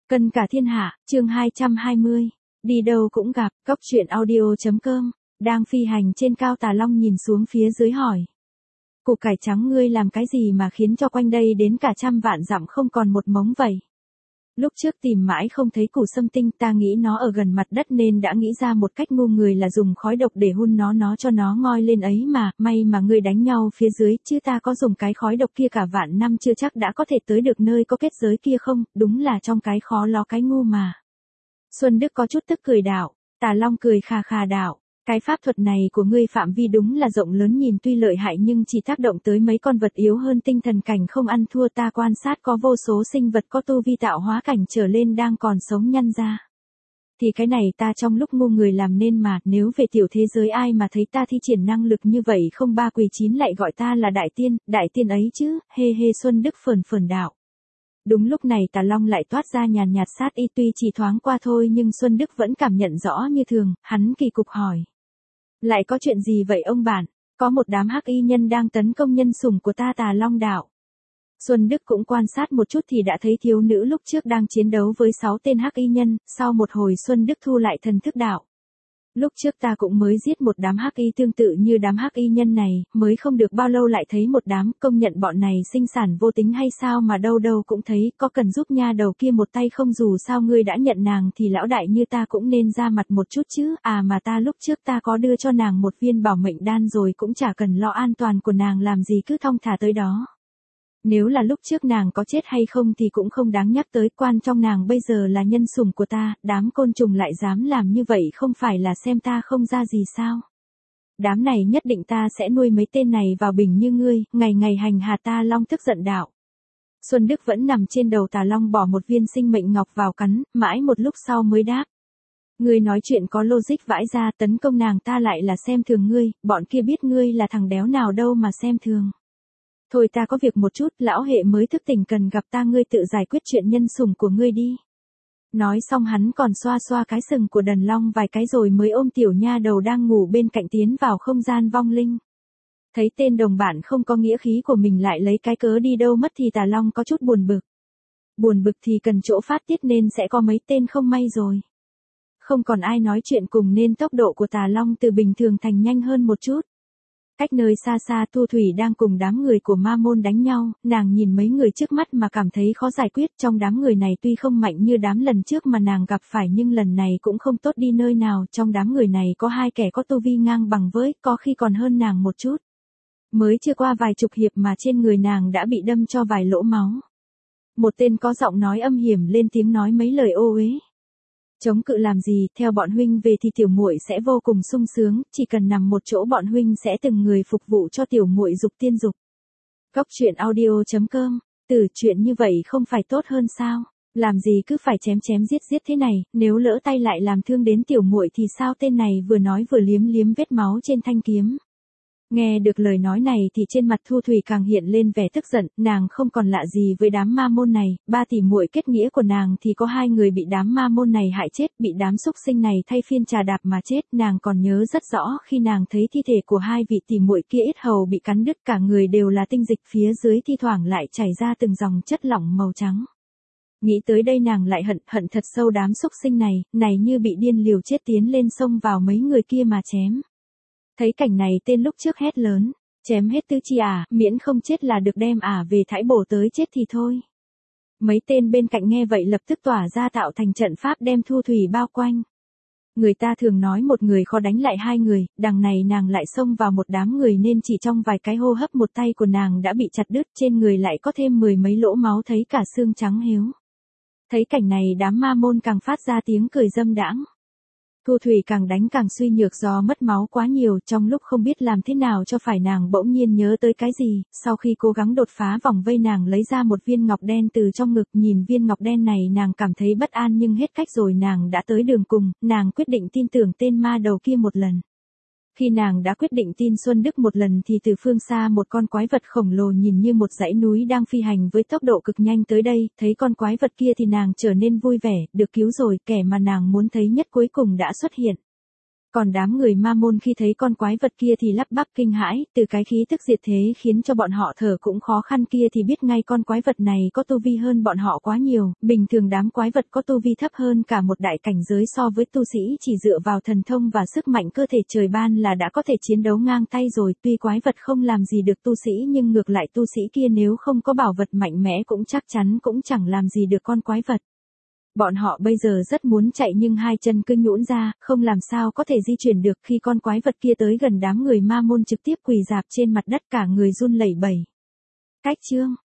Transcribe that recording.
Cân cả thiên hạ, chương 220. Đi đâu cũng gặp, cốc truyện audio.com. Đang phi hành trên cao Tà Long nhìn xuống phía dưới hỏi. Củ cải trắng ngươi làm cái gì mà khiến cho quanh đây đến cả trăm vạn dặm không còn một mống vậy? Lúc trước tìm mãi không thấy củ sâm tinh, ta nghĩ nó ở gần mặt đất nên đã nghĩ ra một cách ngu người là dùng khói độc để hun nó cho nó ngoi lên ấy mà, may mà ngươi đánh nhau phía dưới, chứ ta có dùng cái khói độc kia cả vạn năm chưa chắc đã có thể tới được nơi có kết giới kia không, đúng là trong cái khó ló cái ngu mà. Xuân Đức có chút tức cười đạo, Tà Long cười khà khà đạo. Cái pháp thuật này của ngươi phạm vi đúng là rộng lớn, nhìn tuy lợi hại nhưng chỉ tác động tới mấy con vật yếu hơn tinh thần cảnh không ăn thua. Ta quan sát có vô số sinh vật có tu vi tạo hóa cảnh trở lên đang còn sống nhăn ra. Thì cái này ta trong lúc ngu người làm nên mà, nếu về tiểu thế giới ai mà thấy ta thi triển năng lực như vậy không ba quỳ chín lại gọi ta là đại tiên ấy chứ, hê hê. Xuân Đức phờn đạo. Đúng lúc này Tà Long lại toát ra nhàn nhạt sát ý, tuy chỉ thoáng qua thôi nhưng Xuân Đức vẫn cảm nhận rõ như thường, hắn kỳ cục hỏi. Lại có chuyện gì vậy ông bạn? Có một đám hắc y nhân đang tấn công nhân sủng của ta. Tà Long đạo. Xuân Đức cũng quan sát một chút thì đã thấy thiếu nữ lúc trước đang chiến đấu với 6 tên hắc y nhân, sau một hồi Xuân Đức thu lại thần thức đạo. Lúc trước ta cũng mới giết một đám hắc y tương tự như đám hắc y nhân này, mới không được bao lâu lại thấy một đám, công nhận bọn này sinh sản vô tính hay sao mà đâu đâu cũng thấy, có cần giúp nha đầu kia một tay không? Dù sao ngươi đã nhận nàng thì lão đại như ta cũng nên ra mặt một chút chứ, à mà ta lúc trước ta có đưa cho nàng một viên bảo mệnh đan rồi, cũng chả cần lo an toàn của nàng làm gì, cứ thong thả tới đó. Nếu là lúc trước nàng có chết hay không thì cũng không đáng nhắc tới, quan trong nàng bây giờ là nhân sủng của ta, đám côn trùng lại dám làm như vậy không phải là xem ta không ra gì sao? Đám này nhất định ta sẽ nuôi mấy tên này vào bình như ngươi, ngày ngày hành hạ. Ta Long tức giận đạo. Xuân Đức vẫn nằm trên đầu Tà Long bỏ một viên sinh mệnh ngọc vào cắn, mãi một lúc sau mới đáp. Ngươi nói chuyện có logic vãi ra, tấn công nàng ta lại là xem thường ngươi, bọn kia biết ngươi là thằng đéo nào đâu mà xem thường. Thôi ta có việc một chút, lão hệ mới thức tỉnh cần gặp ta, ngươi tự giải quyết chuyện nhân sủng của ngươi đi. Nói xong hắn còn xoa xoa cái sừng của Đần Long vài cái rồi mới ôm tiểu nha đầu đang ngủ bên cạnh tiến vào không gian vong linh. Thấy tên đồng bạn không có nghĩa khí của mình lại lấy cái cớ đi đâu mất thì Tà Long có chút buồn bực. Buồn bực thì cần chỗ phát tiết nên sẽ có mấy tên không may rồi. Không còn ai nói chuyện cùng nên tốc độ của Tà Long từ bình thường thành nhanh hơn một chút. Cách nơi xa xa Thu Thủy đang cùng đám người của Ma Môn đánh nhau, nàng nhìn mấy người trước mắt mà cảm thấy khó giải quyết. Trong đám người này tuy không mạnh như đám lần trước mà nàng gặp phải nhưng lần này cũng không tốt đi nơi nào. Trong đám người này có 2 kẻ có tu vi ngang bằng với, có khi còn hơn nàng một chút. Mới chưa qua vài chục hiệp mà trên người nàng đã bị đâm cho vài lỗ máu. Một tên có giọng nói âm hiểm lên tiếng nói mấy lời ô uế. Chống cự làm gì, theo bọn huynh về thì tiểu muội sẽ vô cùng sung sướng, chỉ cần nằm một chỗ bọn huynh sẽ từng người phục vụ cho tiểu muội dục tiên dục. Cốc truyện audio.com. Từ chuyện như vậy không phải tốt hơn sao? Làm gì cứ phải chém giết thế này, nếu lỡ tay lại làm thương đến tiểu muội thì sao? Tên này vừa nói vừa liếm vết máu trên thanh kiếm. Nghe được lời nói này thì trên mặt Thu Thủy càng hiện lên vẻ tức giận, nàng không còn lạ gì với đám ma môn này, 3 tỷ muội kết nghĩa của nàng thì có 2 người bị đám ma môn này hại chết, bị đám xúc sinh này thay phiên trà đạp mà chết. Nàng còn nhớ rất rõ khi nàng thấy thi thể của 2 vị tỷ muội kia yết hầu bị cắn đứt, cả người đều là tinh dịch, phía dưới thi thoảng lại chảy ra từng dòng chất lỏng màu trắng. Nghĩ tới đây nàng lại hận thật sâu đám xúc sinh này như bị điên liều chết tiến lên xông vào mấy người kia mà chém. Thấy cảnh này tên lúc trước hét lớn, chém hết tứ chi miễn không chết là được đem về thái bổ tới chết thì thôi. Mấy tên bên cạnh nghe vậy lập tức tỏa ra tạo thành trận pháp đem Thu Thủy bao quanh. Người ta thường nói một người khó đánh lại 2 người, đằng này nàng lại xông vào một đám người nên chỉ trong vài cái hô hấp một tay của nàng đã bị chặt đứt, trên người lại có thêm 10 mấy lỗ máu, thấy cả xương trắng héo. Thấy cảnh này đám ma môn càng phát ra tiếng cười dâm đãng. Thu Thủy càng đánh càng suy nhược do mất máu quá nhiều, trong lúc không biết làm thế nào cho phải nàng bỗng nhiên nhớ tới cái gì, sau khi cố gắng đột phá vòng vây nàng lấy ra một viên ngọc đen từ trong ngực, nhìn viên ngọc đen này nàng cảm thấy bất an nhưng hết cách rồi, nàng đã tới đường cùng, nàng quyết định tin tưởng tên ma đầu kia một lần. Khi nàng đã quyết định tin Xuân Đức một lần thì từ phương xa một con quái vật khổng lồ nhìn như một dãy núi đang phi hành với tốc độ cực nhanh tới đây, thấy con quái vật kia thì nàng trở nên vui vẻ, được cứu rồi, kẻ mà nàng muốn thấy nhất cuối cùng đã xuất hiện. Còn đám người ma môn khi thấy con quái vật kia thì lắp bắp kinh hãi, từ cái khí tức diệt thế khiến cho bọn họ thở cũng khó khăn kia thì biết ngay con quái vật này có tu vi hơn bọn họ quá nhiều, bình thường đám quái vật có tu vi thấp hơn cả một đại cảnh giới so với tu sĩ chỉ dựa vào thần thông và sức mạnh cơ thể trời ban là đã có thể chiến đấu ngang tay rồi, tuy quái vật không làm gì được tu sĩ nhưng ngược lại tu sĩ kia nếu không có bảo vật mạnh mẽ cũng chắc chắn cũng chẳng làm gì được con quái vật. Bọn họ bây giờ rất muốn chạy nhưng hai chân cứ nhũn ra, không làm sao có thể di chuyển được khi con quái vật kia tới gần đám người ma môn trực tiếp quỳ rạp trên mặt đất cả người run lẩy bẩy. Cách chương